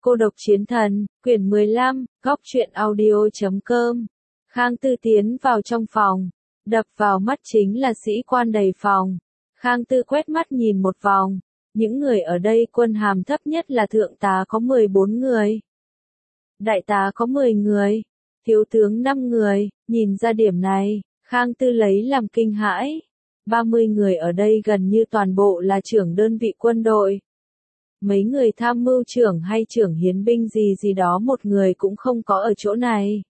Cô độc chiến thần, quyển 15, góc truyện audio.com. Khang Tư tiến vào trong phòng. Đập vào mắt chính là sĩ quan đầy phòng. Khang Tư quét mắt nhìn một vòng. Những người ở đây quân hàm thấp nhất là thượng tá có 14 người. Đại tá có 10 người. Thiếu tướng 5 người. Nhìn ra điểm này, Khang Tư lấy làm kinh hãi. 30 người ở đây gần như toàn bộ là trưởng đơn vị quân đội. Mấy người tham mưu trưởng hay trưởng hiến binh gì đó một người cũng không có ở chỗ này.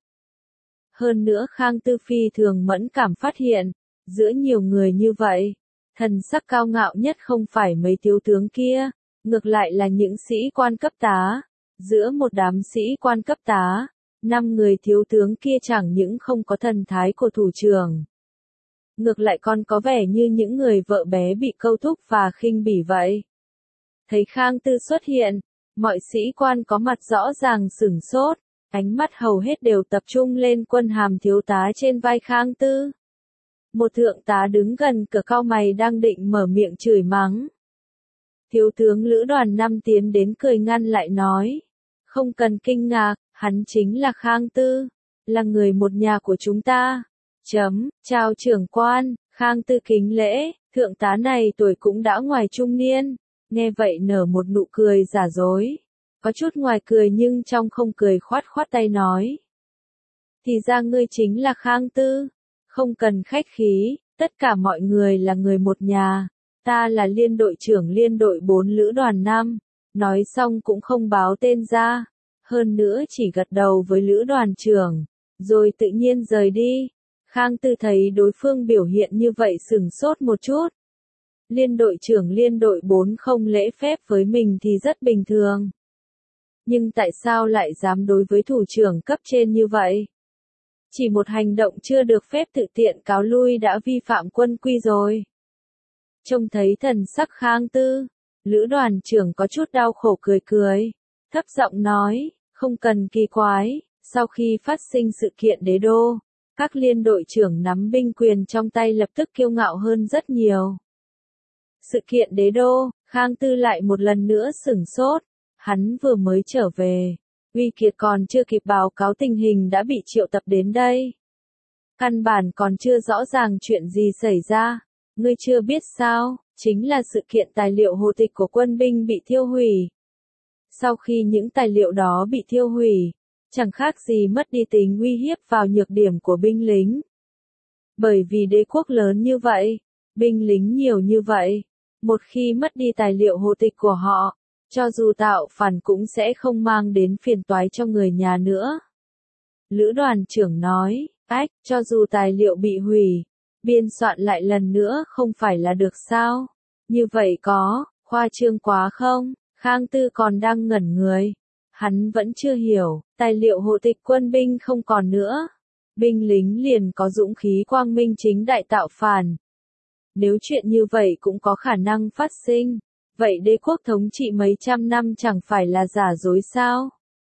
Hơn nữa Khang Tư phi thường mẫn cảm phát hiện, giữa nhiều người như vậy, thần sắc cao ngạo nhất không phải mấy thiếu tướng kia, ngược lại là những sĩ quan cấp tá. Giữa một đám sĩ quan cấp tá, 5 người thiếu tướng kia chẳng những không có thần thái của thủ trưởng. Ngược lại còn có vẻ như những người vợ bé bị câu thúc và khinh bỉ vậy. Thấy Khang Tư xuất hiện, mọi sĩ quan có mặt rõ ràng sửng sốt, ánh mắt hầu hết đều tập trung lên quân hàm thiếu tá trên vai Khang Tư. Một thượng tá đứng gần cửa cau mày đang định mở miệng chửi mắng. Thiếu tướng lữ đoàn 5 tiến đến cười ngăn lại nói, không cần kinh ngạc, hắn chính là Khang Tư, là người một nhà của chúng ta. Chào trưởng quan, Khang Tư kính lễ, thượng tá này tuổi cũng đã ngoài trung niên. Nghe vậy nở một nụ cười giả dối, có chút ngoài cười nhưng trong không cười khoát tay nói. Thì ra ngươi chính là Khang Tư, không cần khách khí, tất cả mọi người là người một nhà, ta là liên đội trưởng liên đội 4 lữ đoàn 5, nói xong cũng không báo tên ra, hơn nữa chỉ gật đầu với lữ đoàn trưởng, rồi tự nhiên rời đi. Khang Tư thấy đối phương biểu hiện như vậy sửng sốt một chút. Liên đội trưởng liên đội 4 không lễ phép với mình thì rất bình thường. Nhưng tại sao lại dám đối với thủ trưởng cấp trên như vậy? Chỉ một hành động chưa được phép tự tiện cáo lui đã vi phạm quân quy rồi. Trông thấy thần sắc Khang Tư, lữ đoàn trưởng có chút đau khổ cười, thấp giọng nói, không cần kỳ quái, sau khi phát sinh sự kiện đế đô, các liên đội trưởng nắm binh quyền trong tay lập tức kiêu ngạo hơn rất nhiều. Sự kiện đế đô, Khang Tư lại một lần nữa sửng sốt, hắn vừa mới trở về, Uy Kiệt còn chưa kịp báo cáo tình hình đã bị triệu tập đến đây. Căn bản còn chưa rõ ràng chuyện gì xảy ra, ngươi chưa biết sao, chính là sự kiện tài liệu hồ tịch của quân binh bị thiêu hủy. Sau khi những tài liệu đó bị thiêu hủy, chẳng khác gì mất đi tính uy hiếp vào nhược điểm của binh lính. Bởi vì đế quốc lớn như vậy, binh lính nhiều như vậy, một khi mất đi tài liệu hồ tịch của họ, cho dù tạo phản cũng sẽ không mang đến phiền toái cho người nhà nữa. Lữ đoàn trưởng nói, cho dù tài liệu bị hủy, biên soạn lại lần nữa không phải là được sao? Như vậy có, khoa trương quá không? Khang Tư còn đang ngẩn người. Hắn vẫn chưa hiểu, tài liệu hộ tịch quân binh không còn nữa. Binh lính liền có dũng khí quang minh chính đại tạo phản. Nếu chuyện như vậy cũng có khả năng phát sinh, vậy đế quốc thống trị mấy trăm năm chẳng phải là giả dối sao?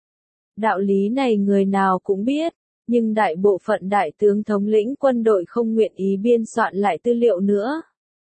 Đạo lý này người nào cũng biết, nhưng đại bộ phận đại tướng thống lĩnh quân đội không nguyện ý biên soạn lại tư liệu nữa.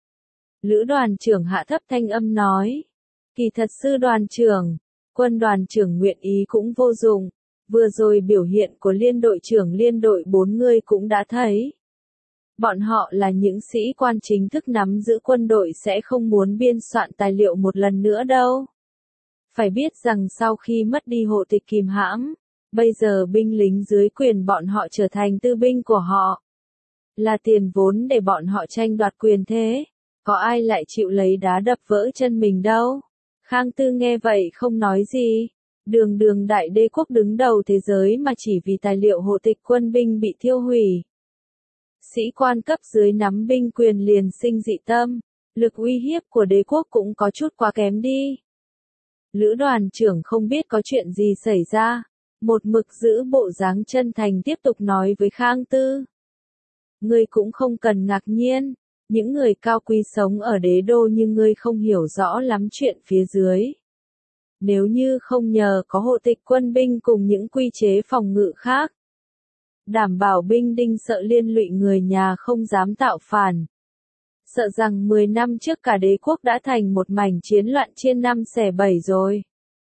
Lữ đoàn trưởng hạ thấp thanh âm nói, kỳ thật sư đoàn trưởng, quân đoàn trưởng nguyện ý cũng vô dụng, vừa rồi biểu hiện của liên đội trưởng liên đội 4 người cũng đã thấy. Bọn họ là những sĩ quan chính thức nắm giữ quân đội sẽ không muốn biên soạn tài liệu một lần nữa đâu. Phải biết rằng sau khi mất đi hộ tịch kìm hãm, bây giờ binh lính dưới quyền bọn họ trở thành tư binh của họ. Là tiền vốn để bọn họ tranh đoạt quyền thế, có ai lại chịu lấy đá đập vỡ chân mình đâu. Khang Tư nghe vậy không nói gì, đường đại đế quốc đứng đầu thế giới mà chỉ vì tài liệu hộ tịch quân binh bị thiêu hủy. Sĩ quan cấp dưới nắm binh quyền liền sinh dị tâm, lực uy hiếp của đế quốc cũng có chút quá kém đi. Lữ đoàn trưởng không biết có chuyện gì xảy ra, một mực giữ bộ dáng chân thành tiếp tục nói với Khang Tư. Ngươi cũng không cần ngạc nhiên, những người cao quý sống ở đế đô như ngươi không hiểu rõ lắm chuyện phía dưới. Nếu như không nhờ có hộ tịch quân binh cùng những quy chế phòng ngự khác, đảm bảo binh đinh sợ liên lụy người nhà không dám tạo phản. Sợ rằng 10 năm trước cả đế quốc đã thành một mảnh chiến loạn chia năm xẻ bảy rồi.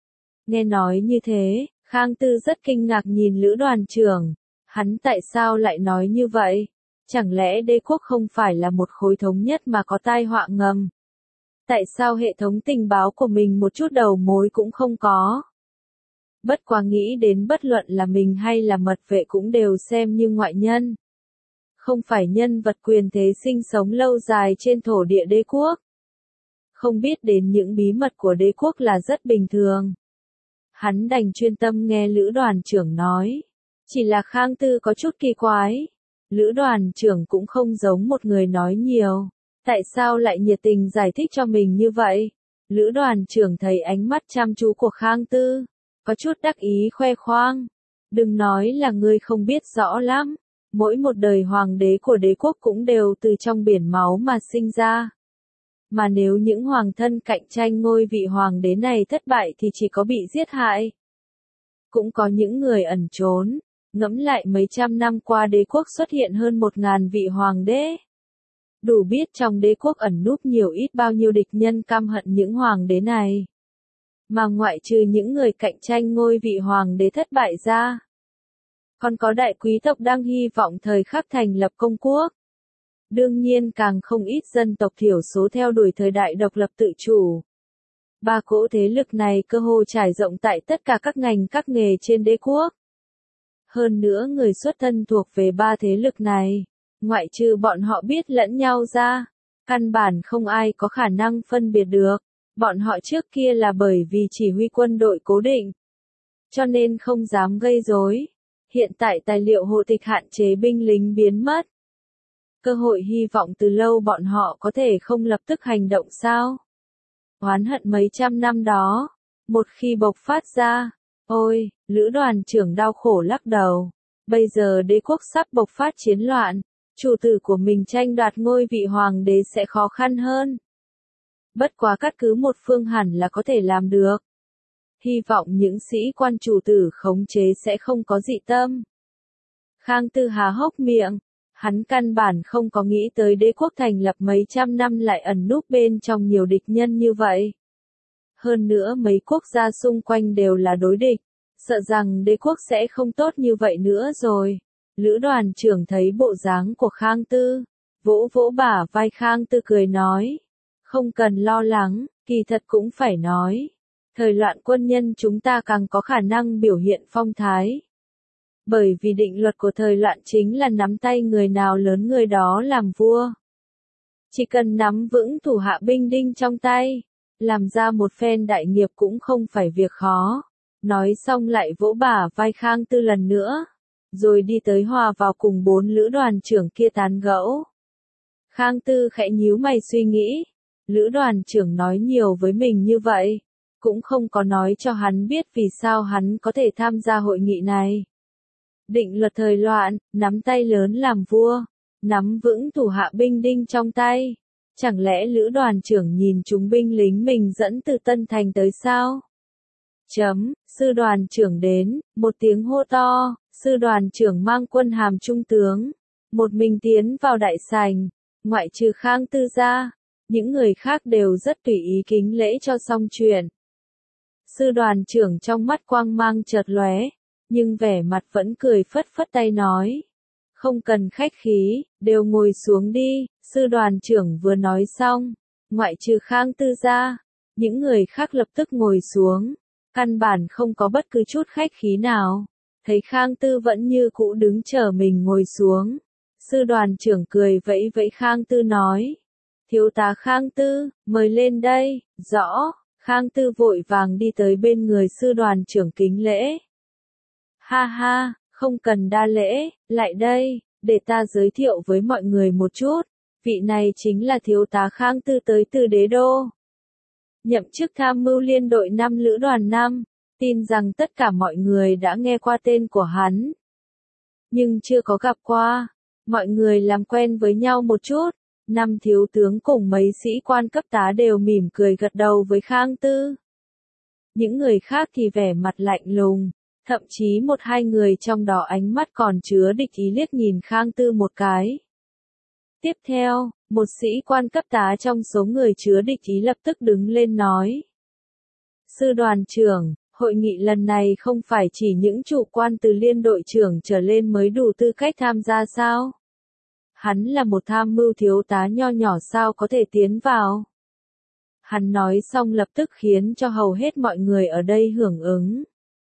Nghe nói như thế, Khang Tư rất kinh ngạc nhìn Lữ đoàn trưởng. Hắn tại sao lại nói như vậy? Chẳng lẽ đế quốc không phải là một khối thống nhất mà có tai họa ngầm? Tại sao hệ thống tình báo của mình một chút đầu mối cũng không có? Bất quá nghĩ đến bất luận là mình hay là mật vệ cũng đều xem như ngoại nhân. Không phải nhân vật quyền thế sinh sống lâu dài trên thổ địa đế quốc. Không biết đến những bí mật của đế quốc là rất bình thường. Hắn đành chuyên tâm nghe Lữ đoàn trưởng nói. Chỉ là Khang Tư có chút kỳ quái. Lữ đoàn trưởng cũng không giống một người nói nhiều. Tại sao lại nhiệt tình giải thích cho mình như vậy? Lữ đoàn trưởng thấy ánh mắt chăm chú của Khang Tư. Có chút đắc ý khoe khoang. Đừng nói là ngươi không biết rõ lắm. Mỗi một đời hoàng đế của đế quốc cũng đều từ trong biển máu mà sinh ra. Mà nếu những hoàng thân cạnh tranh ngôi vị hoàng đế này thất bại thì chỉ có bị giết hại. Cũng có những người ẩn trốn. Ngẫm lại mấy trăm năm qua đế quốc xuất hiện hơn 1000 vị hoàng đế. Đủ biết trong đế quốc ẩn núp nhiều ít bao nhiêu địch nhân căm hận những hoàng đế này. Mà ngoại trừ những người cạnh tranh ngôi vị hoàng đế thất bại ra, còn có đại quý tộc đang hy vọng thời khắc thành lập công quốc. Đương nhiên càng không ít dân tộc thiểu số theo đuổi thời đại độc lập tự chủ. Ba cỗ thế lực này cơ hồ trải rộng tại tất cả các ngành các nghề trên đế quốc. Hơn nữa người xuất thân thuộc về ba thế lực này, ngoại trừ bọn họ biết lẫn nhau ra, căn bản không ai có khả năng phân biệt được. Bọn họ trước kia là bởi vì chỉ huy quân đội cố định, cho nên không dám gây rối. Hiện tại tài liệu hộ tịch hạn chế binh lính biến mất. Cơ hội hy vọng từ lâu bọn họ có thể không lập tức hành động sao? Oán hận mấy trăm năm đó, một khi bộc phát ra, ôi, Lữ đoàn trưởng đau khổ lắc đầu. Bây giờ đế quốc sắp bộc phát chiến loạn, chủ tử của mình tranh đoạt ngôi vị hoàng đế sẽ khó khăn hơn. Bất quá cắt cứ một phương hẳn là có thể làm được. Hy vọng những sĩ quan chủ tử khống chế sẽ không có dị tâm. Khang Tư há hốc miệng, hắn căn bản không có nghĩ tới đế quốc thành lập mấy trăm năm lại ẩn núp bên trong nhiều địch nhân như vậy. Hơn nữa mấy quốc gia xung quanh đều là đối địch, sợ rằng đế quốc sẽ không tốt như vậy nữa rồi. Lữ đoàn trưởng thấy bộ dáng của Khang Tư, vỗ vỗ bả vai Khang Tư cười nói. Không cần lo lắng, kỳ thật cũng phải nói. Thời loạn quân nhân chúng ta càng có khả năng biểu hiện phong thái. Bởi vì định luật của thời loạn chính là nắm tay người nào lớn người đó làm vua. Chỉ cần nắm vững thủ hạ binh đinh trong tay, làm ra một phen đại nghiệp cũng không phải việc khó. Nói xong lại vỗ bả vai Khang Tư lần nữa, rồi đi tới hòa vào cùng 4 lữ đoàn trưởng kia tán gẫu. Khang Tư khẽ nhíu mày suy nghĩ, lữ đoàn trưởng nói nhiều với mình như vậy, cũng không có nói cho hắn biết vì sao hắn có thể tham gia hội nghị này. Định luật thời loạn, nắm tay lớn làm vua, nắm vững thủ hạ binh đinh trong tay. Chẳng lẽ lữ đoàn trưởng nhìn chúng binh lính mình dẫn từ Tân Thành tới sao? Sư đoàn trưởng đến, một tiếng hô to, sư đoàn trưởng mang quân hàm trung tướng, một mình tiến vào đại sảnh, ngoại trừ Khang Tư ra, những người khác đều rất tùy ý kính lễ cho xong chuyện. Sư đoàn trưởng trong mắt quang mang chợt lóe, nhưng vẻ mặt vẫn cười phất phất tay nói. Không cần khách khí, đều ngồi xuống đi, sư đoàn trưởng vừa nói xong, ngoại trừ Khang Tư ra, những người khác lập tức ngồi xuống, căn bản không có bất cứ chút khách khí nào. Thấy Khang Tư vẫn như cũ đứng chờ mình ngồi xuống, sư đoàn trưởng cười vẫy vẫy Khang Tư nói. Thiếu tá Khang Tư, mời lên đây, rõ. Khang Tư vội vàng đi tới bên người sư đoàn trưởng kính lễ. Ha ha, không cần đa lễ, lại đây, để ta giới thiệu với mọi người một chút. Vị này chính là thiếu tá Khang Tư tới từ đế đô. Nhậm chức tham mưu liên đội 5 lữ đoàn 5, tin rằng tất cả mọi người đã nghe qua tên của hắn. Nhưng chưa có gặp qua, mọi người làm quen với nhau một chút. 5 thiếu tướng cùng mấy sĩ quan cấp tá đều mỉm cười gật đầu với Khang Tư. Những người khác thì vẻ mặt lạnh lùng, thậm chí một hai người trong đó ánh mắt còn chứa địch ý liếc nhìn Khang Tư một cái. Tiếp theo, một sĩ quan cấp tá trong số người chứa địch ý lập tức đứng lên nói. Sư đoàn trưởng, Hội nghị lần này không phải chỉ những chủ quan từ liên đội trưởng trở lên mới đủ tư cách tham gia sao? Hắn là một tham mưu thiếu tá nho nhỏ sao có thể tiến vào? Hắn nói xong lập tức khiến cho hầu hết mọi người ở đây hưởng ứng.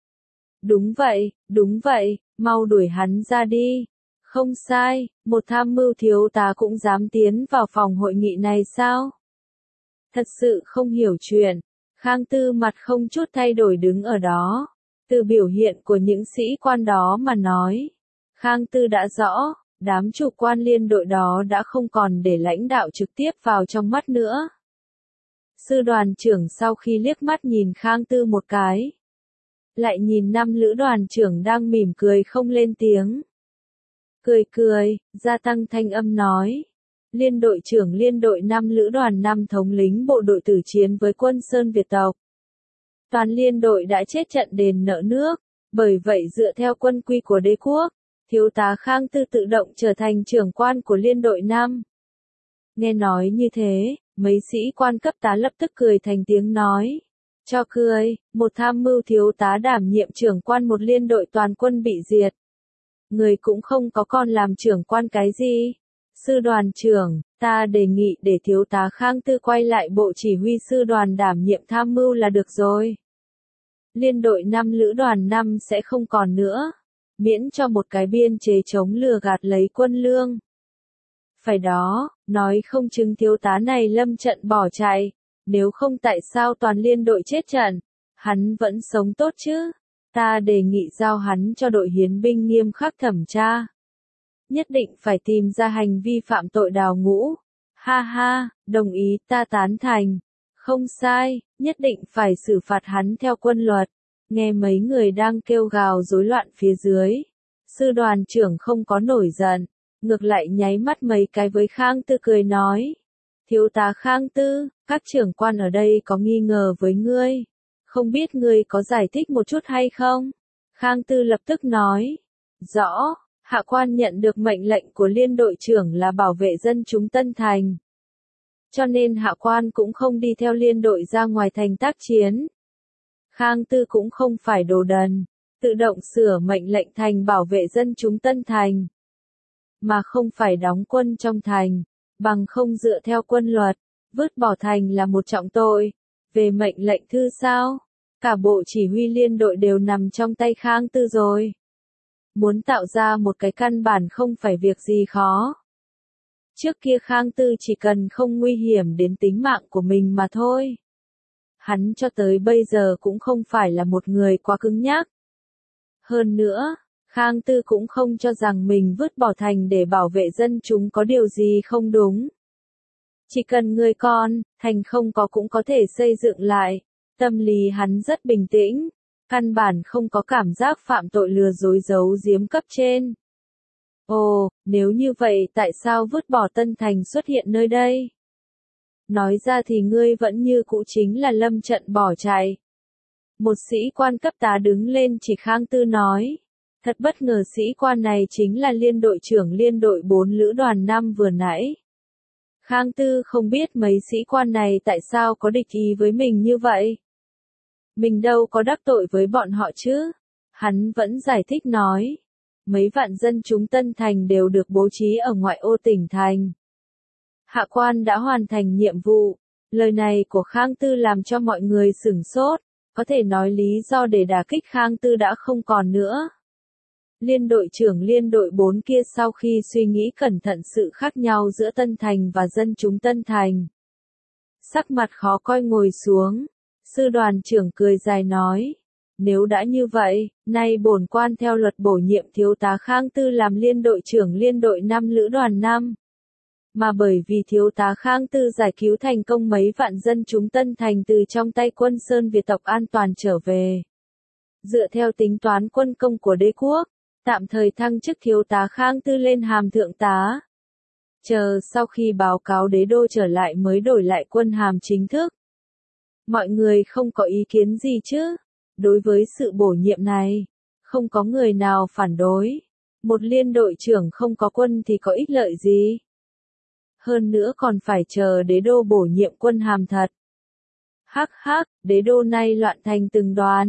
Đúng vậy, mau đuổi hắn ra đi. Không sai, một tham mưu thiếu tá cũng dám tiến vào phòng hội nghị này sao? Thật sự không hiểu chuyện. Khang Tư mặt không chút thay đổi đứng ở đó. Từ biểu hiện của những sĩ quan đó mà nói, Khang Tư đã rõ, đám chủ quan liên đội đó đã không còn để lãnh đạo trực tiếp vào trong mắt nữa. Sư đoàn trưởng sau khi liếc mắt nhìn Khang Tư một cái, lại nhìn năm lữ đoàn trưởng đang mỉm cười không lên tiếng. Cười, gia tăng thanh âm nói. Liên đội trưởng liên đội 5 lữ đoàn 5 thống lĩnh bộ đội tử chiến với quân Sơn Việt tộc. Toàn liên đội đã chết trận đền nợ nước, bởi vậy dựa theo quân quy của đế quốc, thiếu tá Khang Tư tự động trở thành trưởng quan của liên đội 5. Nghe nói như thế, mấy sĩ quan cấp tá lập tức cười thành tiếng nói. Cho cười, một tham mưu thiếu tá đảm nhiệm trưởng quan một liên đội toàn quân bị diệt. Người cũng không có con làm trưởng quan cái gì. Sư đoàn trưởng, ta đề nghị để thiếu tá Khang Tư quay lại bộ chỉ huy sư đoàn đảm nhiệm tham mưu là được rồi. Liên đội 5 lữ đoàn 5 sẽ không còn nữa, miễn cho một cái biên chế chống lừa gạt lấy quân lương. Phải đó, nói không chừng thiếu tá này lâm trận bỏ chạy, nếu không tại sao toàn liên đội chết trận, hắn vẫn sống tốt chứ. Ta đề nghị giao hắn cho đội hiến binh nghiêm khắc thẩm tra. Nhất định phải tìm ra hành vi phạm tội đào ngũ. Ha ha, đồng ý, ta tán thành. Không sai, nhất định phải xử phạt hắn theo quân luật. Nghe mấy người đang kêu gào rối loạn phía dưới. Sư đoàn trưởng không có nổi giận, ngược lại nháy mắt mấy cái với Khang Tư cười nói. Thiếu tá Khang Tư, các trưởng quan ở đây có nghi ngờ với ngươi. Không biết ngươi có giải thích một chút hay không? Khang Tư lập tức nói. Rõ. Hạ quan nhận được mệnh lệnh của liên đội trưởng là bảo vệ dân chúng Tân Thành. Cho nên hạ quan cũng không đi theo liên đội ra ngoài thành tác chiến. Khang Tư cũng không phải đồ đần, tự động sửa mệnh lệnh thành bảo vệ dân chúng Tân Thành. Mà không phải đóng quân trong thành, bằng không dựa theo quân luật, vứt bỏ thành là một trọng tội. Về mệnh lệnh thư sao? Cả bộ chỉ huy liên đội đều nằm trong tay Khang Tư rồi. Muốn tạo ra một cái căn bản không phải việc gì khó. Trước kia Khang Tư chỉ cần không nguy hiểm đến tính mạng của mình mà thôi. Hắn cho tới bây giờ cũng không phải là một người quá cứng nhắc. Hơn nữa, Khang Tư cũng không cho rằng mình vứt bỏ thành để bảo vệ dân chúng có điều gì không đúng. Chỉ cần người con, thành không có cũng có thể xây dựng lại. Tâm lý hắn rất bình tĩnh. Căn bản không có cảm giác phạm tội lừa dối giấu giếm cấp trên. Ồ, nếu như vậy tại sao vứt bỏ Tân Thành xuất hiện nơi đây? Nói ra thì ngươi vẫn như cũ chính là lâm trận bỏ chạy. Một sĩ quan cấp tá đứng lên chỉ Khang Tư nói. Thật bất ngờ sĩ quan này chính là liên đội trưởng liên đội 4 lữ đoàn 5 vừa nãy. Khang Tư không biết mấy sĩ quan này tại sao có địch ý với mình như vậy. Mình đâu có đắc tội với bọn họ chứ. Hắn vẫn giải thích nói. Mấy vạn dân chúng Tân Thành đều được bố trí ở ngoại ô tỉnh thành. Hạ quan đã hoàn thành nhiệm vụ. Lời này của Khang Tư làm cho mọi người sửng sốt. Có thể nói lý do để đả kích Khang Tư đã không còn nữa. Liên đội trưởng liên đội 4 kia sau khi suy nghĩ cẩn thận sự khác nhau giữa Tân Thành và dân chúng Tân Thành. Sắc mặt khó coi ngồi xuống. Sư đoàn trưởng cười dài nói. Nếu đã như vậy, nay bổn quan theo luật bổ nhiệm thiếu tá Khang Tư làm liên đội trưởng liên đội 5 lữ đoàn 5. Mà bởi vì thiếu tá Khang Tư giải cứu thành công mấy vạn dân chúng Tân Thành từ trong tay quân Sơn Việt tộc an toàn trở về. Dựa theo tính toán quân công của đế quốc, tạm thời thăng chức thiếu tá Khang Tư lên hàm thượng tá. Chờ sau khi báo cáo đế đô trở lại mới đổi lại quân hàm chính thức. Mọi người không có ý kiến gì chứ? Đối với sự bổ nhiệm này, không có người nào phản đối. Một liên đội trưởng không có quân thì có ích lợi gì? Hơn nữa còn phải chờ đế đô bổ nhiệm quân hàm thật. Hắc hắc, đế đô nay loạn thành từng đoàn.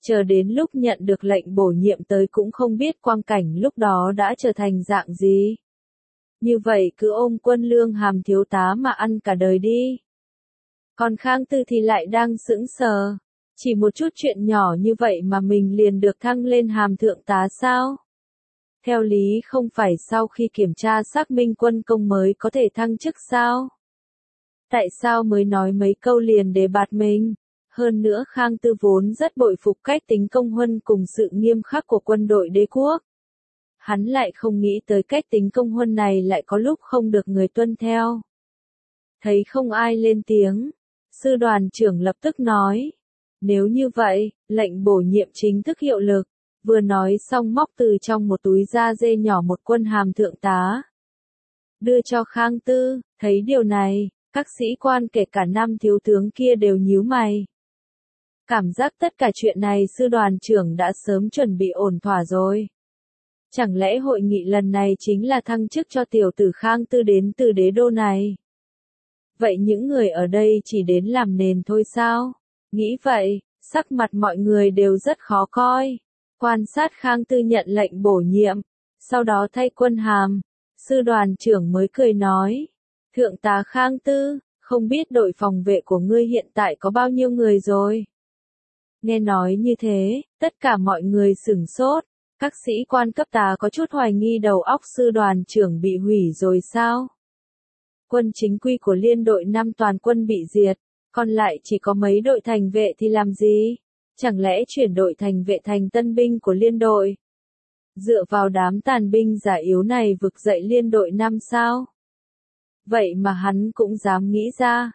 chờ đến lúc nhận được lệnh bổ nhiệm tới cũng không biết quang cảnh lúc đó đã trở thành dạng gì. Như vậy cứ ôm quân lương hàm thiếu tá mà ăn cả đời đi. Còn Khang Tư thì lại đang sững sờ. Chỉ một chút chuyện nhỏ như vậy mà mình liền được thăng lên hàm thượng tá sao? Theo lý không phải sau khi kiểm tra xác minh quân công mới có thể thăng chức sao? Tại sao mới nói mấy câu liền để bạt mình? Hơn nữa Khang Tư vốn rất bội phục cách tính công huân cùng sự nghiêm khắc của quân đội đế quốc. Hắn lại không nghĩ tới cách tính công huân này lại có lúc không được người tuân theo. Thấy không ai lên tiếng, sư đoàn trưởng lập tức nói. Nếu như vậy, lệnh bổ nhiệm chính thức hiệu lực. Vừa nói xong móc từ trong một túi da dê nhỏ một quân hàm thượng tá. Đưa cho Khang Tư, thấy điều này, các sĩ quan kể cả năm thiếu tướng kia đều nhíu mày. Cảm giác tất cả chuyện này sư đoàn trưởng đã sớm chuẩn bị ổn thỏa rồi. Chẳng lẽ hội nghị lần này chính là thăng chức cho tiểu tử Khang Tư đến từ đế đô này? Vậy những người ở đây chỉ đến làm nền thôi sao? Nghĩ vậy, sắc mặt mọi người đều rất khó coi. Quan sát Khang Tư nhận lệnh bổ nhiệm, sau đó thay quân hàm, sư đoàn trưởng mới cười nói. Thượng tá Khang Tư, không biết đội phòng vệ của ngươi hiện tại có bao nhiêu người rồi? Nghe nói như thế, tất cả mọi người sửng sốt. Các sĩ quan cấp tá có chút hoài nghi đầu óc sư đoàn trưởng bị hủy rồi sao? Quân chính quy của liên đội 5 toàn quân bị diệt, còn lại chỉ có mấy đội thành vệ thì làm gì? Chẳng lẽ chuyển đội thành vệ thành tân binh của liên đội? Dựa vào đám tàn binh già yếu này vực dậy liên đội 5 sao? Vậy mà hắn cũng dám nghĩ ra.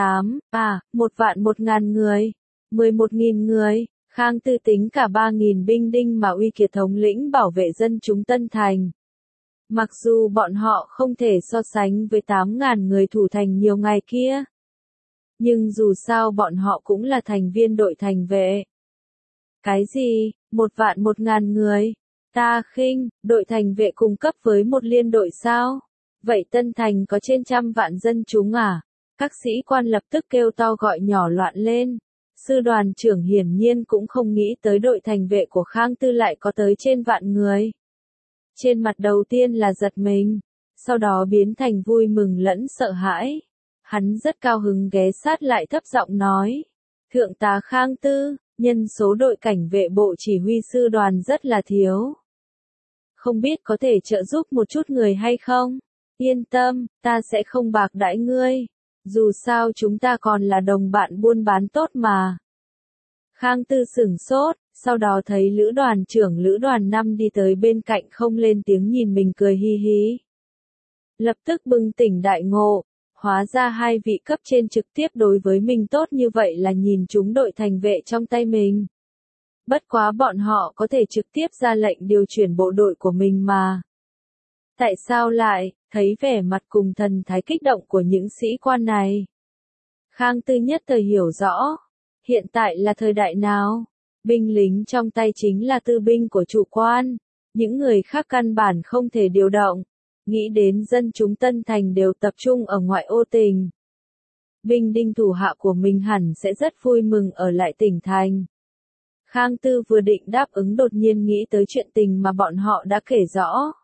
1.000 người, 11.000 người. Khang Tư tính cả 3.000 binh đinh mà Uy Kiệt thống lĩnh bảo vệ dân chúng Tân Thành. Mặc dù bọn họ không thể so sánh với 8.000 người thủ thành nhiều ngày kia. Nhưng dù sao bọn họ cũng là thành viên đội thành vệ. Cái gì, 1.000 người? Ta khinh, đội thành vệ cung cấp với một liên đội sao? Vậy Tân Thành có trên 100.000 dân chúng à? Các sĩ quan lập tức kêu to gọi nhỏ loạn lên. Sư đoàn trưởng hiển nhiên cũng không nghĩ tới đội thành vệ của Khang Tư lại có tới trên 1.000 người. Trên mặt đầu tiên là giật mình, sau đó biến thành vui mừng lẫn sợ hãi. Hắn rất cao hứng ghé sát lại thấp giọng nói. Thượng tá Khang Tư, nhân số đội cảnh vệ bộ chỉ huy sư đoàn rất là thiếu. Không biết có thể trợ giúp một chút người hay không? Yên tâm, ta sẽ không bạc đãi ngươi. Dù sao chúng ta còn là đồng bạn buôn bán tốt mà. Khang Tư sửng sốt, sau đó thấy lữ đoàn trưởng lữ đoàn 5 đi tới bên cạnh không lên tiếng nhìn mình cười hi hi. Lập tức bừng tỉnh đại ngộ, hóa ra hai vị cấp trên trực tiếp đối với mình tốt như vậy là nhìn chúng đội thành vệ trong tay mình. Bất quá bọn họ có thể trực tiếp ra lệnh điều chuyển bộ đội của mình mà. Tại sao lại, thấy vẻ mặt cùng thần thái kích động của những sĩ quan này? Khang Tư nhất thời hiểu rõ. Hiện tại là thời đại nào? Binh lính trong tay chính là tư binh của chủ quan. Những người khác căn bản không thể điều động. Nghĩ đến dân chúng Tân Thành đều tập trung ở ngoại ô tỉnh. Binh đinh thủ hạ của mình hẳn sẽ rất vui mừng ở lại tỉnh thành. Khang Tư vừa định đáp ứng đột nhiên nghĩ tới chuyện tình mà bọn họ đã kể rõ.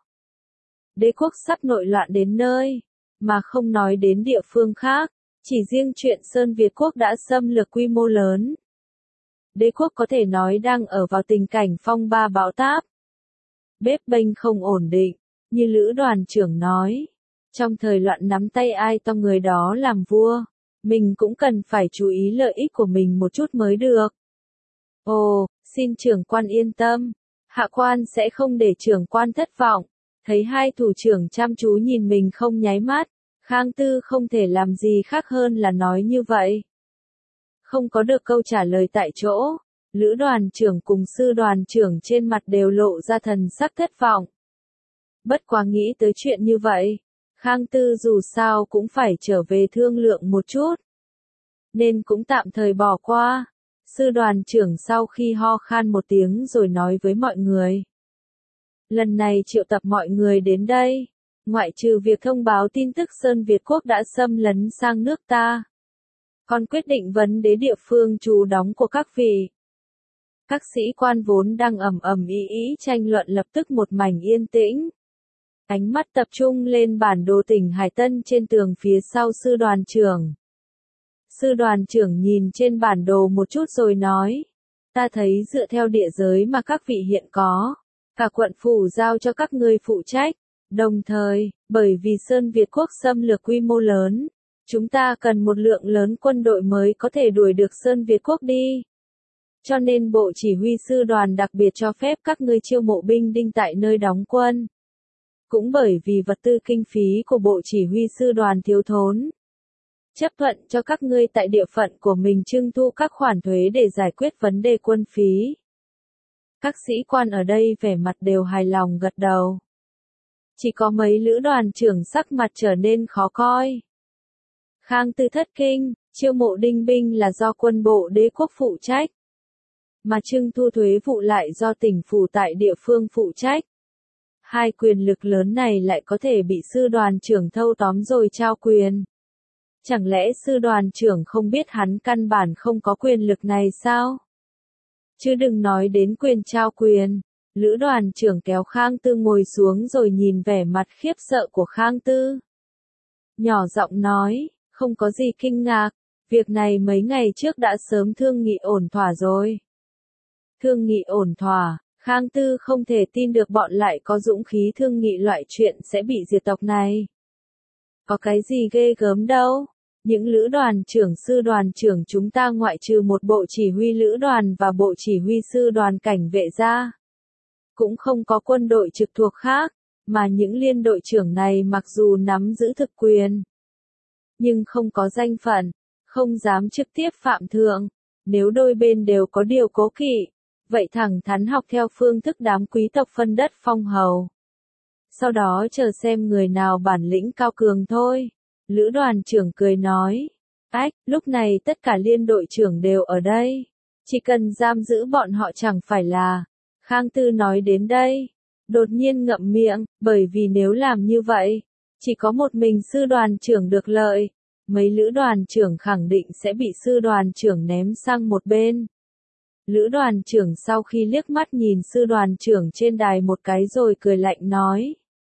Đế quốc sắp nội loạn đến nơi, mà không nói đến địa phương khác, chỉ riêng chuyện Sơn Việt quốc đã xâm lược quy mô lớn. Đế quốc có thể nói đang ở vào tình cảnh phong ba bão táp. Bếp bênh không ổn định, như lữ đoàn trưởng nói. Trong thời loạn nắm tay ai to người đó làm vua, mình cũng cần phải chú ý lợi ích của mình một chút mới được. Ồ, xin trưởng quan yên tâm, hạ quan sẽ không để trưởng quan thất vọng. Thấy hai thủ trưởng chăm chú nhìn mình không nháy mắt, Khang Tư không thể làm gì khác hơn là nói như vậy. Không có được câu trả lời tại chỗ, lữ đoàn trưởng cùng sư đoàn trưởng trên mặt đều lộ ra thần sắc thất vọng. Bất quá nghĩ tới chuyện như vậy, Khang Tư dù sao cũng phải trở về thương lượng một chút. Nên cũng tạm thời bỏ qua. Sư đoàn trưởng sau khi ho khan một tiếng rồi nói với mọi người. Lần này triệu tập mọi người đến đây, ngoại trừ việc thông báo tin tức Sơn Việt quốc đã xâm lấn sang nước ta. Còn quyết định vấn đề địa phương trú đóng của các vị. Các sĩ quan vốn đang ầm ầm ĩ tranh luận lập tức một mảnh yên tĩnh. Ánh mắt tập trung lên bản đồ tỉnh Hải Tân trên tường phía sau sư đoàn trưởng. Sư đoàn trưởng nhìn trên bản đồ một chút rồi nói. Ta thấy dựa theo địa giới mà các vị hiện có, cả quận phủ giao cho các ngươi phụ trách. Đồng thời, bởi vì Sơn Việt quốc xâm lược quy mô lớn, chúng ta cần một lượng lớn quân đội mới có thể đuổi được Sơn Việt quốc đi. Cho nên Bộ Chỉ huy Sư đoàn đặc biệt cho phép các ngươi chiêu mộ binh đinh tại nơi đóng quân. Cũng bởi vì vật tư kinh phí của Bộ Chỉ huy Sư đoàn thiếu thốn, chấp thuận cho các ngươi tại địa phận của mình trưng thu các khoản thuế để giải quyết vấn đề quân phí. Các sĩ quan ở đây vẻ mặt đều hài lòng gật đầu. Chỉ có mấy lữ đoàn trưởng sắc mặt trở nên khó coi. Khang Tư thất kinh, chiêu mộ đinh binh là do quân bộ đế quốc phụ trách, mà trưng thu thuế vụ lại do tỉnh phủ tại địa phương phụ trách. Hai quyền lực lớn này lại có thể bị sư đoàn trưởng thâu tóm rồi trao quyền. Chẳng lẽ sư đoàn trưởng không biết hắn căn bản không có quyền lực này sao? Chứ đừng nói đến quyền trao quyền. Lữ đoàn trưởng kéo Khang Tư ngồi xuống rồi nhìn vẻ mặt khiếp sợ của Khang Tư. Nhỏ giọng nói, không có gì kinh ngạc, việc này mấy ngày trước đã sớm thương nghị ổn thỏa rồi. Thương nghị ổn thỏa, Khang Tư không thể tin được bọn lại có dũng khí thương nghị loại chuyện sẽ bị diệt tộc này. Có cái gì ghê gớm đâu, những lữ đoàn trưởng sư đoàn trưởng chúng ta ngoại trừ một bộ chỉ huy lữ đoàn và bộ chỉ huy sư đoàn cảnh vệ ra, cũng không có quân đội trực thuộc khác, mà những liên đội trưởng này mặc dù nắm giữ thực quyền, nhưng không có danh phận, không dám trực tiếp phạm thượng. Nếu đôi bên đều có điều cố kỵ, vậy thẳng thắn học theo phương thức đám quý tộc phân đất phong hầu. Sau đó chờ xem người nào bản lĩnh cao cường thôi. Lữ đoàn trưởng cười nói. Ách, lúc này tất cả liên đội trưởng đều ở đây. Chỉ cần giam giữ bọn họ chẳng phải là. Khang Tư nói đến đây. Đột nhiên ngậm miệng, bởi vì nếu làm như vậy, chỉ có một mình sư đoàn trưởng được lợi. Mấy lữ đoàn trưởng khẳng định sẽ bị sư đoàn trưởng ném sang một bên. Lữ đoàn trưởng sau khi liếc mắt nhìn sư đoàn trưởng trên đài một cái rồi cười lạnh nói.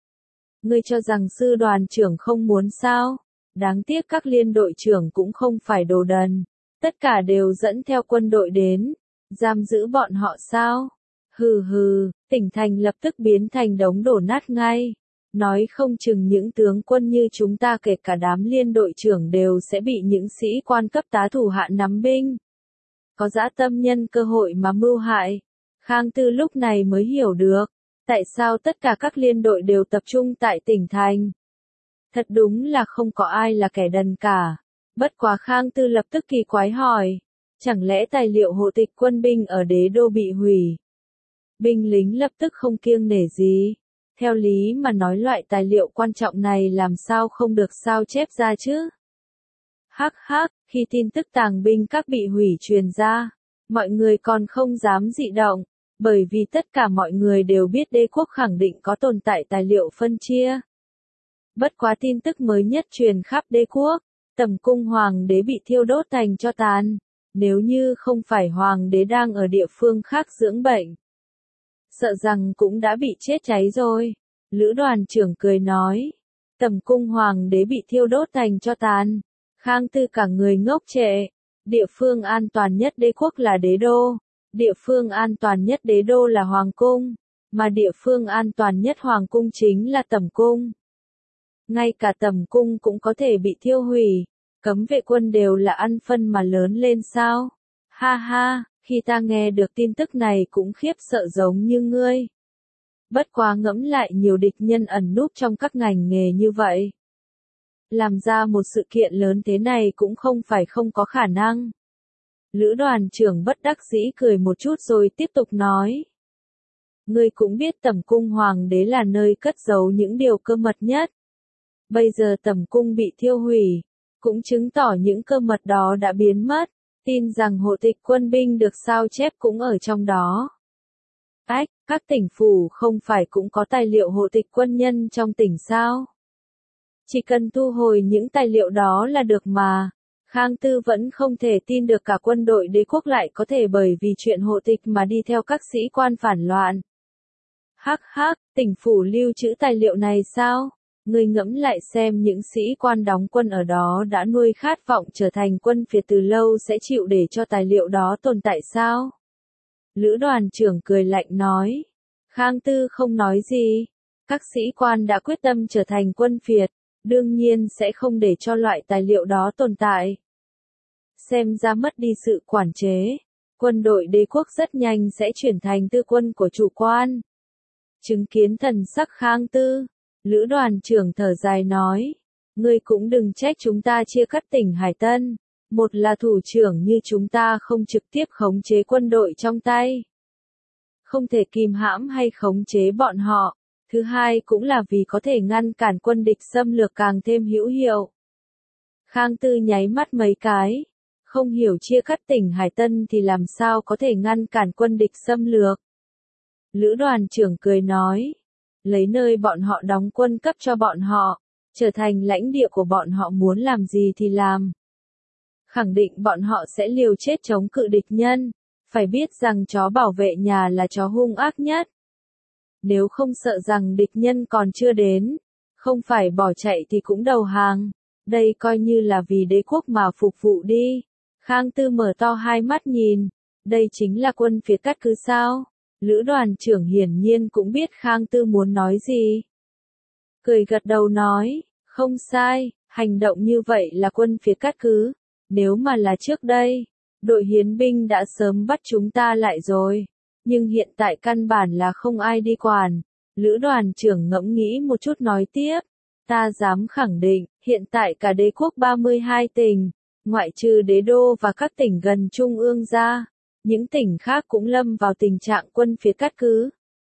Ngươi cho rằng sư đoàn trưởng không muốn sao? Đáng tiếc các liên đội trưởng cũng không phải đồ đần. Tất cả đều dẫn theo quân đội đến. Giam giữ bọn họ sao? Hừ hừ, tỉnh thành lập tức biến thành đống đổ nát ngay. Nói không chừng những tướng quân như chúng ta kể cả đám liên đội trưởng đều sẽ bị những sĩ quan cấp tá thủ hạ nắm binh. Có dã tâm nhân cơ hội mà mưu hại. Khang Tư lúc này mới hiểu được, tại sao tất cả các liên đội đều tập trung tại tỉnh thành. Thật đúng là không có ai là kẻ đần cả. Bất quá Khang Tư lập tức kỳ quái hỏi, chẳng lẽ tài liệu hộ tịch quân binh ở đế đô bị hủy? Binh lính lập tức không kiêng nể gì. Theo lý mà nói loại tài liệu quan trọng này làm sao không được sao chép ra chứ? Hắc hắc, khi tin tức tàng binh các bị hủy truyền ra, mọi người còn không dám dị động, bởi vì tất cả mọi người đều biết đế quốc khẳng định có tồn tại tài liệu phân chia. Bất quá tin tức mới nhất truyền khắp đế quốc, Tầm cung hoàng đế bị thiêu đốt thành tro tàn, nếu như không phải hoàng đế đang ở địa phương khác dưỡng bệnh, sợ rằng cũng đã bị chết cháy rồi. Lữ đoàn trưởng cười nói, Tầm cung hoàng đế bị thiêu đốt thành tro tàn. Khang Tư cả người ngốc trệ. Địa phương an toàn nhất đế quốc là đế đô. Địa phương an toàn nhất đế đô là hoàng cung. Mà địa phương an toàn nhất hoàng cung chính là Tầm cung. Ngay cả Tầm cung cũng có thể bị thiêu hủy. Cấm vệ quân đều là ăn phân mà lớn lên sao? Ha ha, khi ta nghe được tin tức này cũng khiếp sợ giống như ngươi. Bất quá ngẫm lại nhiều địch nhân ẩn núp trong các ngành nghề như vậy. Làm ra một sự kiện lớn thế này cũng không phải không có khả năng. Lữ đoàn trưởng bất đắc dĩ cười một chút rồi tiếp tục nói. Ngươi cũng biết Tầm cung hoàng đế là nơi cất giấu những điều cơ mật nhất. Bây giờ Tầm cung bị thiêu hủy, cũng chứng tỏ những cơ mật đó đã biến mất. Tin rằng hộ tịch quân binh được sao chép cũng ở trong đó. Ách, các tỉnh phủ không phải cũng có tài liệu hộ tịch quân nhân trong tỉnh sao? Chỉ cần thu hồi những tài liệu đó là được mà. Khang Tư vẫn không thể tin được cả quân đội đế quốc lại có thể bởi vì chuyện hộ tịch mà đi theo các sĩ quan phản loạn. Hắc hắc, tỉnh phủ lưu trữ tài liệu này sao? Ngươi ngẫm lại xem những sĩ quan đóng quân ở đó đã nuôi khát vọng trở thành quân phiệt từ lâu sẽ chịu để cho tài liệu đó tồn tại sao? Lữ đoàn trưởng cười lạnh nói. Khang Tư không nói gì. Các sĩ quan đã quyết tâm trở thành quân phiệt, đương nhiên sẽ không để cho loại tài liệu đó tồn tại. Xem ra mất đi sự quản chế, quân đội đế quốc rất nhanh sẽ chuyển thành tư quân của chủ quan. Chứng kiến thần sắc Khang Tư, Lữ đoàn trưởng thở dài nói, ngươi cũng đừng trách chúng ta chia cắt tỉnh Hải Tân, một là thủ trưởng như chúng ta không trực tiếp khống chế quân đội trong tay, không thể kìm hãm hay khống chế bọn họ, thứ hai cũng là vì có thể ngăn cản quân địch xâm lược càng thêm hữu hiệu. Khang Tư nháy mắt mấy cái, không hiểu chia cắt tỉnh Hải Tân thì làm sao có thể ngăn cản quân địch xâm lược. Lữ đoàn trưởng cười nói, lấy nơi bọn họ đóng quân cấp cho bọn họ, trở thành lãnh địa của bọn họ muốn làm gì thì làm. Khẳng định bọn họ sẽ liều chết chống cự địch nhân, phải biết rằng chó bảo vệ nhà là chó hung ác nhất. Nếu không sợ rằng địch nhân còn chưa đến, không phải bỏ chạy thì cũng đầu hàng, đây coi như là vì đế quốc mà phục vụ đi. Khang Tư mở to hai mắt nhìn, đây chính là quân phiệt cát cứ sao? Lữ đoàn trưởng hiển nhiên cũng biết Khang Tư muốn nói gì. Cười gật đầu nói, không sai, hành động như vậy là quân phiệt cát cứ, nếu mà là trước đây, đội hiến binh đã sớm bắt chúng ta lại rồi, nhưng hiện tại căn bản là không ai đi quản. Lữ đoàn trưởng ngẫm nghĩ một chút nói tiếp, ta dám khẳng định, hiện tại cả đế quốc 32 tỉnh, ngoại trừ đế đô và các tỉnh gần trung ương ra, những tỉnh khác cũng lâm vào tình trạng quân phiệt cát cứ.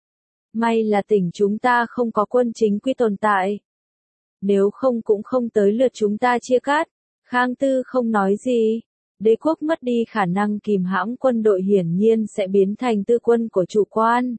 May là tỉnh chúng ta không có quân chính quy tồn tại. Nếu không cũng không tới lượt chúng ta chia cắt. Khang Tư không nói gì. Đế quốc mất đi khả năng kìm hãm quân đội hiển nhiên sẽ biến thành tư quân của chủ quan.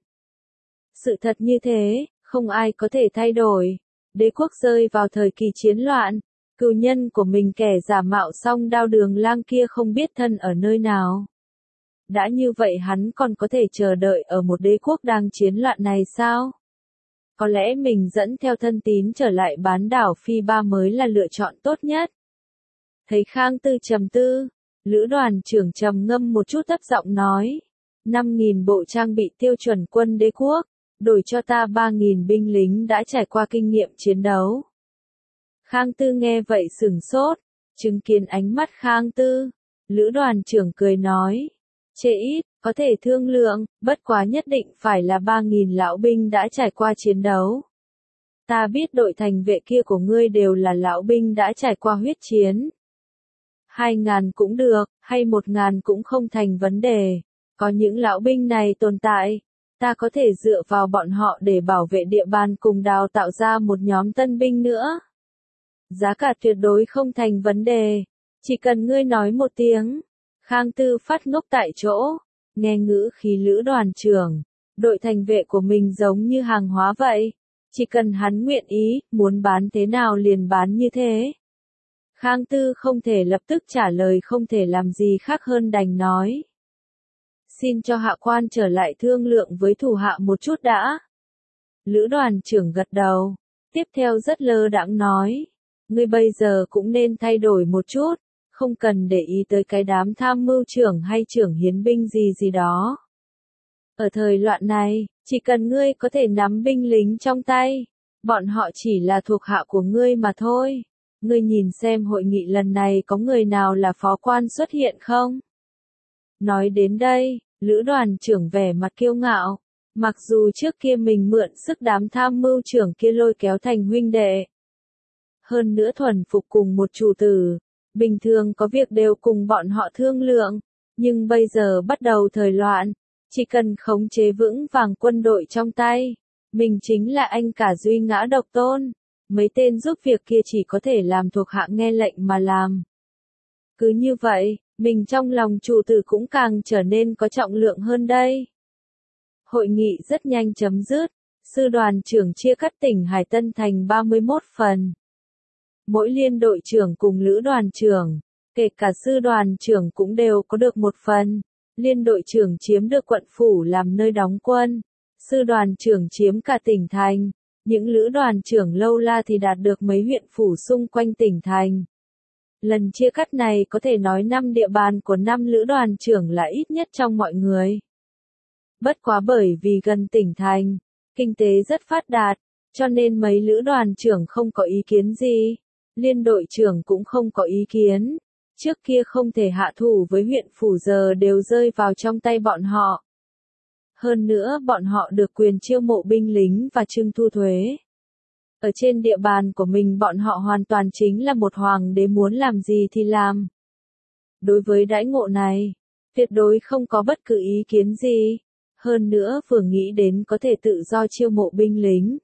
Sự thật như thế, không ai có thể thay đổi. Đế quốc rơi vào thời kỳ chiến loạn. Cừu nhân của mình kẻ giả mạo song đao Đường Lang kia không biết thân ở nơi nào. Đã như vậy hắn còn có thể chờ đợi ở một đế quốc đang chiến loạn này sao? Có lẽ mình dẫn theo thân tín trở lại bán đảo Phi Ba mới là lựa chọn tốt nhất. Thấy Khang Tư trầm tư, Lữ đoàn trưởng trầm ngâm một chút thấp giọng nói, 5.000 bộ trang bị tiêu chuẩn quân đế quốc, đổi cho ta 3.000 binh lính đã trải qua kinh nghiệm chiến đấu. Khang Tư nghe vậy sửng sốt, chứng kiến ánh mắt Khang Tư, Lữ đoàn trưởng cười nói, chê ít, có thể thương lượng, bất quá nhất định phải là 3.000 lão binh đã trải qua chiến đấu. Ta biết đội thành vệ kia của ngươi đều là lão binh đã trải qua huyết chiến. 2.000 cũng được, hay 1.000 cũng không thành vấn đề. Có những lão binh này tồn tại, ta có thể dựa vào bọn họ để bảo vệ địa bàn cùng đào tạo ra một nhóm tân binh nữa. Giá cả tuyệt đối không thành vấn đề, chỉ cần ngươi nói một tiếng. Khang Tư phát ngốc tại chỗ, nghe ngữ khí Lữ đoàn trưởng, đội thành vệ của mình giống như hàng hóa vậy, chỉ cần hắn nguyện ý, muốn bán thế nào liền bán như thế. Khang Tư không thể lập tức trả lời, không thể làm gì khác hơn đành nói. Xin cho hạ quan trở lại thương lượng với thủ hạ một chút đã. Lữ đoàn trưởng gật đầu, tiếp theo rất lơ đãng nói, ngươi bây giờ cũng nên thay đổi một chút. Không cần để ý tới cái đám tham mưu trưởng hay trưởng hiến binh gì đó. Ở thời loạn này, chỉ cần ngươi có thể nắm binh lính trong tay, bọn họ chỉ là thuộc hạ của ngươi mà thôi. Ngươi nhìn xem hội nghị lần này có người nào là phó quan xuất hiện không? Nói đến đây, Lữ đoàn trưởng vẻ mặt kiêu ngạo, mặc dù trước kia mình mượn sức đám tham mưu trưởng kia lôi kéo thành huynh đệ. Hơn nữa thuần phục cùng một chủ tử. Bình thường có việc đều cùng bọn họ thương lượng, nhưng bây giờ bắt đầu thời loạn, chỉ cần khống chế vững vàng quân đội trong tay, mình chính là anh cả duy ngã độc tôn, mấy tên giúp việc kia chỉ có thể làm thuộc hạ nghe lệnh mà làm. Cứ như vậy, mình trong lòng chủ tử cũng càng trở nên có trọng lượng hơn đây. Hội nghị rất nhanh chấm dứt, sư đoàn trưởng chia cắt tỉnh Hải Tân thành 31 phần. Mỗi liên đội trưởng cùng lữ đoàn trưởng Kể cả sư đoàn trưởng cũng đều có được một phần. Liên đội trưởng chiếm được quận phủ làm nơi đóng quân. Sư đoàn trưởng chiếm cả tỉnh thành. Những lữ đoàn trưởng lâu la thì đạt được mấy huyện phủ xung quanh tỉnh thành. Lần chia cắt này có thể nói 5 địa bàn của 5 lữ đoàn trưởng là ít nhất trong mọi người. Bất quá bởi vì gần tỉnh thành, kinh tế rất phát đạt, cho nên mấy lữ đoàn trưởng không có ý kiến gì. Liên đội trưởng cũng không có ý kiến. Trước kia không thể hạ thủ với huyện phủ giờ đều rơi vào trong tay bọn họ. Hơn nữa bọn họ được quyền chiêu mộ binh lính và trưng thu thuế. Ở trên địa bàn của mình bọn họ hoàn toàn chính là một hoàng đế muốn làm gì thì làm. Đối với đãi ngộ này, tuyệt đối không có bất cứ ý kiến gì. Hơn nữa vừa nghĩ đến có thể tự do chiêu mộ binh lính.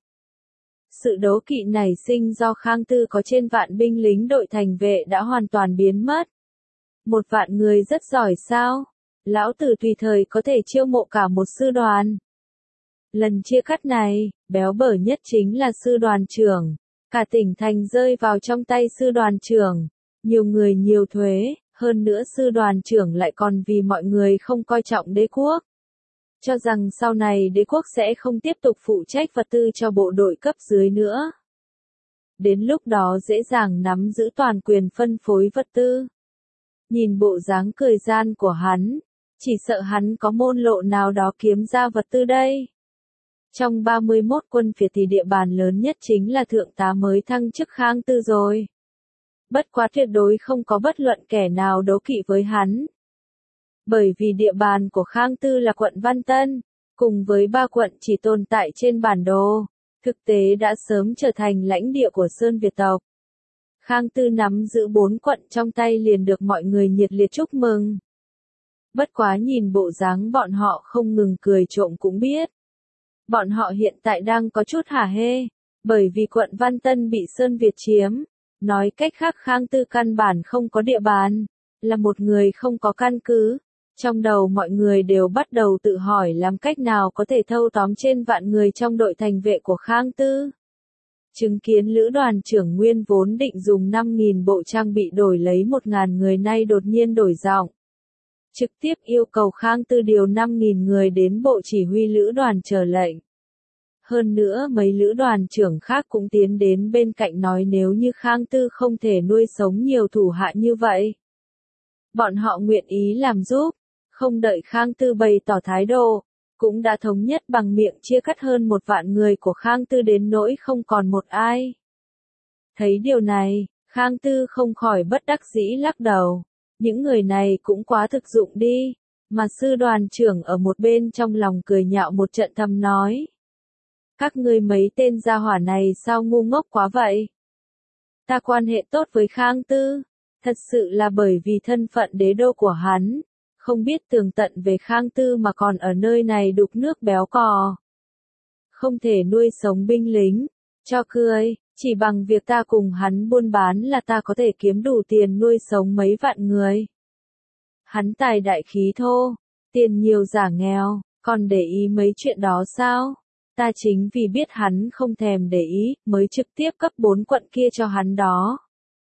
Sự đố kỵ nảy sinh do Khang Tư có trên vạn binh lính đội thành vệ đã hoàn toàn biến mất. 1 vạn người rất giỏi sao? Lão tử tùy thời có thể chiêu mộ cả một sư đoàn. Lần chia cắt này, béo bở nhất chính là sư đoàn trưởng. Cả tỉnh thành rơi vào trong tay sư đoàn trưởng. Nhiều người nhiều thuế, hơn nữa sư đoàn trưởng lại còn vì mọi người không coi trọng đế quốc. Cho rằng sau này đế quốc sẽ không tiếp tục phụ trách vật tư cho bộ đội cấp dưới nữa. Đến lúc đó dễ dàng nắm giữ toàn quyền phân phối vật tư. Nhìn bộ dáng cười gian của hắn, chỉ sợ hắn có môn lộ nào đó kiếm ra vật tư đây. Trong 31 quân phiệt thì địa bàn lớn nhất chính là thượng tá mới thăng chức Khang Tư rồi. Bất quá tuyệt đối không có bất luận kẻ nào đố kỵ với hắn. Bởi vì địa bàn của Khang Tư là quận Văn Tân, cùng với 3 quận chỉ tồn tại trên bản đồ, thực tế đã sớm trở thành lãnh địa của Sơn Việt tộc. Khang Tư nắm giữ 4 quận trong tay liền được mọi người nhiệt liệt chúc mừng. Bất quá nhìn bộ dáng bọn họ không ngừng cười trộm cũng biết. Bọn họ hiện tại đang có chút hả hê, bởi vì quận Văn Tân bị Sơn Việt chiếm. Nói cách khác Khang Tư căn bản không có địa bàn, là một người không có căn cứ. Trong đầu mọi người đều bắt đầu tự hỏi làm cách nào có thể thâu tóm trên vạn người trong đội thành vệ của Khang Tư. Chứng kiến lữ đoàn trưởng nguyên vốn định dùng 5.000 bộ trang bị đổi lấy 1.000 người nay đột nhiên đổi giọng. Trực tiếp yêu cầu Khang Tư điều 5.000 người đến bộ chỉ huy lữ đoàn chờ lệnh. Hơn nữa mấy lữ đoàn trưởng khác cũng tiến đến bên cạnh nói nếu như Khang Tư không thể nuôi sống nhiều thủ hạ như vậy. Bọn họ nguyện ý làm giúp, không đợi Khang Tư bày tỏ thái độ, cũng đã thống nhất bằng miệng chia cắt hơn 1 vạn người của Khang Tư đến nỗi không còn một ai. Thấy điều này, Khang Tư không khỏi bất đắc dĩ lắc đầu. Những người này cũng quá thực dụng đi, mà sư đoàn trưởng ở một bên trong lòng cười nhạo một trận thầm nói. Các ngươi mấy tên gia hỏa này sao ngu ngốc quá vậy? Ta quan hệ tốt với Khang Tư, thật sự là bởi vì thân phận đế đô của hắn, không biết tường tận về Khang Tư mà còn ở nơi này đục nước béo cò. Không thể nuôi sống binh lính, cho cười, chỉ bằng việc ta cùng hắn buôn bán là ta có thể kiếm đủ tiền nuôi sống mấy vạn người. Hắn tài đại khí thô, tiền nhiều giả nghèo, còn để ý mấy chuyện đó sao? Ta chính vì biết hắn không thèm để ý, mới trực tiếp cấp 4 quận kia cho hắn đó.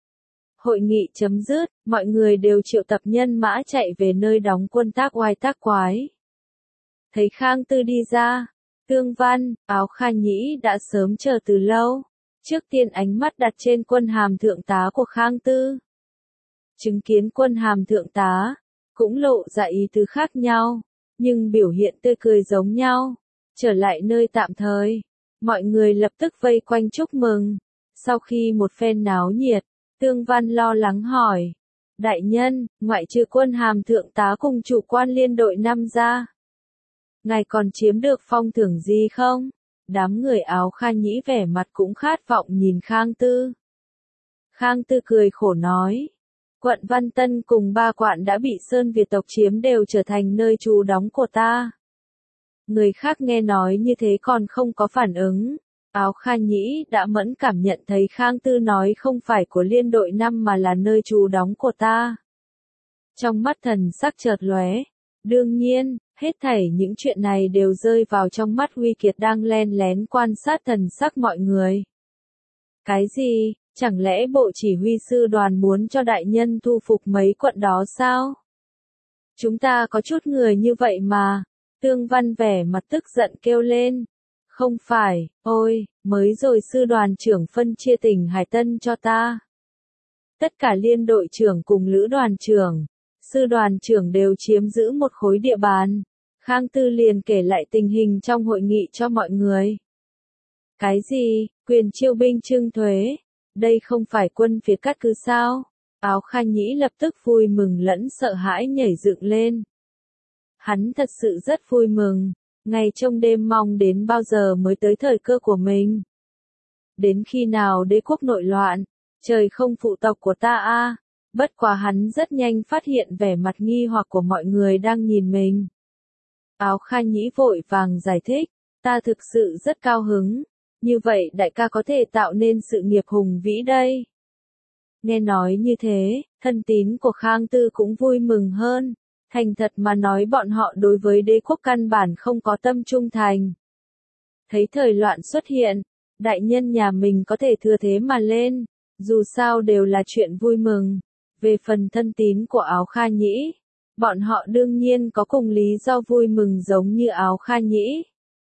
Hội nghị chấm dứt, mọi người đều triệu tập nhân mã chạy về nơi đóng quân tác oai tác quái. Thấy Khang Tư đi ra, Tương Văn, Áo Kha Nhĩ đã sớm chờ từ lâu. Trước tiên ánh mắt đặt trên quân hàm thượng tá của Khang Tư. Chứng kiến quân hàm thượng tá, cũng lộ ra ý tứ khác nhau, nhưng biểu hiện tươi cười giống nhau. Trở lại nơi tạm thời, mọi người lập tức vây quanh chúc mừng. Sau khi một phen náo nhiệt, Tương Văn lo lắng hỏi. Đại nhân, ngoại trừ quân hàm thượng tá cùng chủ quan liên đội 5 ra, ngài còn chiếm được phong thưởng gì không? Đám người Áo Kha Nhĩ vẻ mặt cũng khát vọng nhìn Khang Tư. Khang Tư cười khổ nói. Quận Văn Tân cùng 3 quận đã bị Sơn Việt tộc chiếm đều trở thành nơi trú đóng của ta. Người khác nghe nói như thế còn không có phản ứng. Áo Kha Nhĩ đã mẫn cảm nhận thấy Khang Tư nói không phải của liên đội 5 mà là nơi trú đóng của ta. Trong mắt thần sắc chợt lóe. Đương nhiên, hết thảy những chuyện này đều rơi vào trong mắt Huy Kiệt đang len lén quan sát thần sắc mọi người. Cái gì? Chẳng lẽ bộ chỉ huy sư đoàn muốn cho đại nhân thu phục mấy quận đó sao? Chúng ta có chút người như vậy mà. Tương Văn vẻ mặt tức giận kêu lên. Không phải, ôi, mới rồi sư đoàn trưởng phân chia tỉnh Hải Tân cho ta. Tất cả liên đội trưởng cùng lữ đoàn trưởng, sư đoàn trưởng đều chiếm giữ một khối địa bàn. Khang Tư liền kể lại tình hình trong hội nghị cho mọi người. Cái gì, quyền chiêu binh trưng thuế? Đây không phải quân phía cát cứ sao? Áo Kha Nhĩ lập tức vui mừng lẫn sợ hãi nhảy dựng lên. Hắn thật sự rất vui mừng, ngày trong đêm mong đến bao giờ mới tới thời cơ của mình. Đến khi nào đế quốc nội loạn, trời không phụ tộc của ta a. Bất quá hắn rất nhanh phát hiện vẻ mặt nghi hoặc của mọi người đang nhìn mình. Áo Kha Nhĩ vội vàng giải thích, ta thực sự rất cao hứng, như vậy đại ca có thể tạo nên sự nghiệp hùng vĩ đây. Nghe nói như thế, thân tín của Khang Tư cũng vui mừng hơn, thành thật mà nói bọn họ đối với đế quốc căn bản không có tâm trung thành. Thấy thời loạn xuất hiện, đại nhân nhà mình có thể thừa thế mà lên, dù sao đều là chuyện vui mừng. Về phần thân tín của Áo Kha Nhĩ, bọn họ đương nhiên có cùng lý do vui mừng giống như Áo Kha Nhĩ.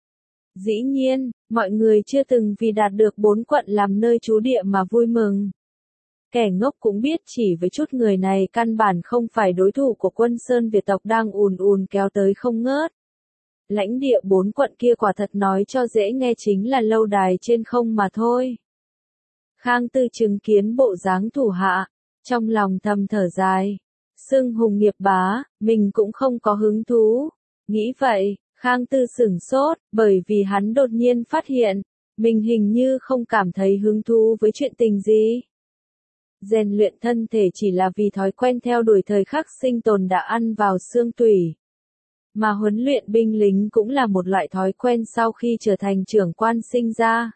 Dĩ nhiên, mọi người chưa từng vì đạt được 4 quận làm nơi trú địa mà vui mừng. Kẻ ngốc cũng biết chỉ với chút người này căn bản không phải đối thủ của quân Sơn Việt tộc đang ùn ùn kéo tới không ngớt. Lãnh địa 4 quận kia quả thật nói cho dễ nghe chính là lâu đài trên không mà thôi. Khang Tư chứng kiến bộ dáng thủ hạ, trong lòng thầm thở dài. Xưng hùng nghiệp bá, mình cũng không có hứng thú. Nghĩ vậy, Khang Tư sửng sốt, bởi vì hắn đột nhiên phát hiện, mình hình như không cảm thấy hứng thú với chuyện tình gì. Rèn luyện thân thể chỉ là vì thói quen theo đuổi thời khắc sinh tồn đã ăn vào xương tủy. Mà huấn luyện binh lính cũng là một loại thói quen sau khi trở thành trưởng quan sinh ra.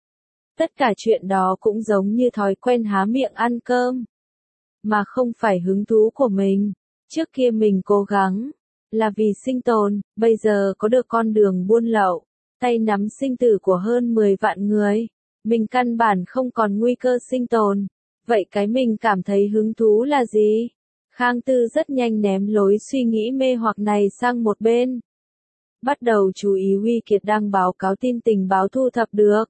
Tất cả chuyện đó cũng giống như thói quen há miệng ăn cơm. Mà không phải hứng thú của mình. Trước kia mình cố gắng, là vì sinh tồn, bây giờ có được con đường buôn lậu, tay nắm sinh tử của hơn 10 vạn người. Mình căn bản không còn nguy cơ sinh tồn. Vậy cái mình cảm thấy hứng thú là gì? Khang Tư rất nhanh ném lối suy nghĩ mê hoặc này sang một bên. Bắt đầu chú ý Uy Kiệt đang báo cáo tin tình báo thu thập được.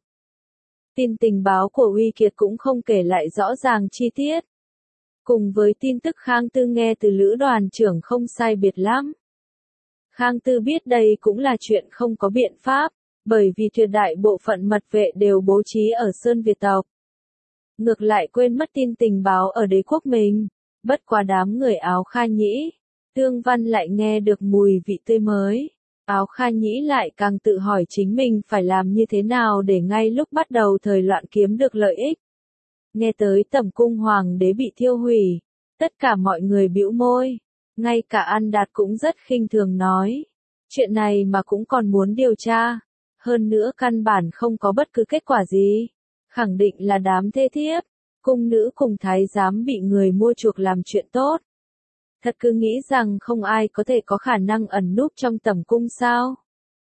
Tin tình báo của Uy Kiệt cũng không kể lại rõ ràng chi tiết. Cùng với tin tức Khang Tư nghe từ lữ đoàn trưởng không sai biệt lắm. Khang Tư biết đây cũng là chuyện không có biện pháp, bởi vì tuyệt đại bộ phận mật vệ đều bố trí ở Sơn Việt tộc. Ngược lại quên mất tin tình báo ở đế quốc mình, bất quá đám người Áo Kha Nhĩ. Tương Văn lại nghe được mùi vị tươi mới. Áo Kha Nhĩ lại càng tự hỏi chính mình phải làm như thế nào để ngay lúc bắt đầu thời loạn kiếm được lợi ích. Nghe tới tẩm cung hoàng đế bị thiêu hủy, tất cả mọi người bĩu môi, ngay cả An Đạt cũng rất khinh thường nói, chuyện này mà cũng còn muốn điều tra, hơn nữa căn bản không có bất cứ kết quả gì, khẳng định là đám thê thiếp, cung nữ cùng thái giám bị người mua chuộc làm chuyện tốt. Thật cứ nghĩ rằng không ai có thể có khả năng ẩn núp trong tẩm cung sao?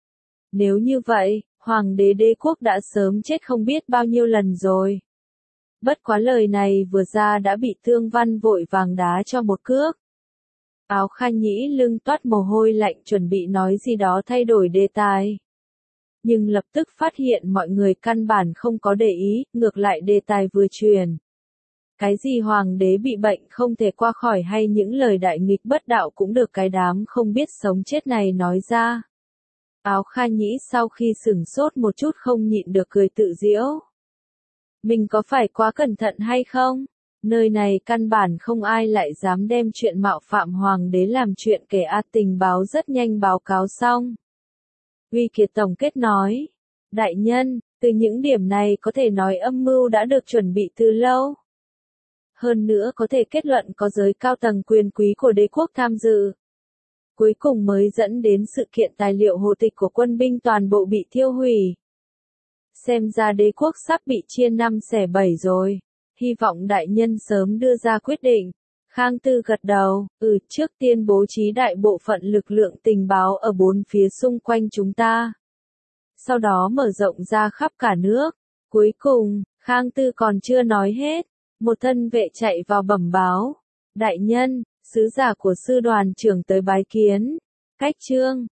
Nếu như vậy, hoàng đế đế quốc đã sớm chết không biết bao nhiêu lần rồi. Bất quá lời này vừa ra đã bị Tương Văn vội vàng đá cho một cước. Áo Kha Nhĩ lưng toát mồ hôi lạnh chuẩn bị nói gì đó thay đổi đề tài. Nhưng lập tức phát hiện mọi người căn bản không có để ý, ngược lại đề tài vừa truyền. Cái gì hoàng đế bị bệnh không thể qua khỏi hay những lời đại nghịch bất đạo cũng được cái đám không biết sống chết này nói ra. Áo Kha Nhĩ sau khi sửng sốt một chút không nhịn được cười tự giễu. Mình có phải quá cẩn thận hay không? Nơi này căn bản không ai lại dám đem chuyện mạo phạm hoàng đế làm chuyện kể tình báo rất nhanh báo cáo xong. Uy Kiệt tổng kết nói. Đại nhân, từ những điểm này có thể nói âm mưu đã được chuẩn bị từ lâu. Hơn nữa có thể kết luận có giới cao tầng quyền quý của đế quốc tham dự. Cuối cùng mới dẫn đến sự kiện tài liệu hồ tịch của quân binh toàn bộ bị thiêu hủy. Xem ra đế quốc sắp bị chia 5 xẻ 7 rồi. Hy vọng đại nhân sớm đưa ra quyết định. Khang Tư gật đầu, trước tiên bố trí đại bộ phận lực lượng tình báo ở 4 phía xung quanh chúng ta. Sau đó mở rộng ra khắp cả nước. Cuối cùng, Khang Tư còn chưa nói hết, một thân vệ chạy vào bẩm báo. Đại nhân, sứ giả của sư đoàn trưởng tới bái kiến. Cách Trương,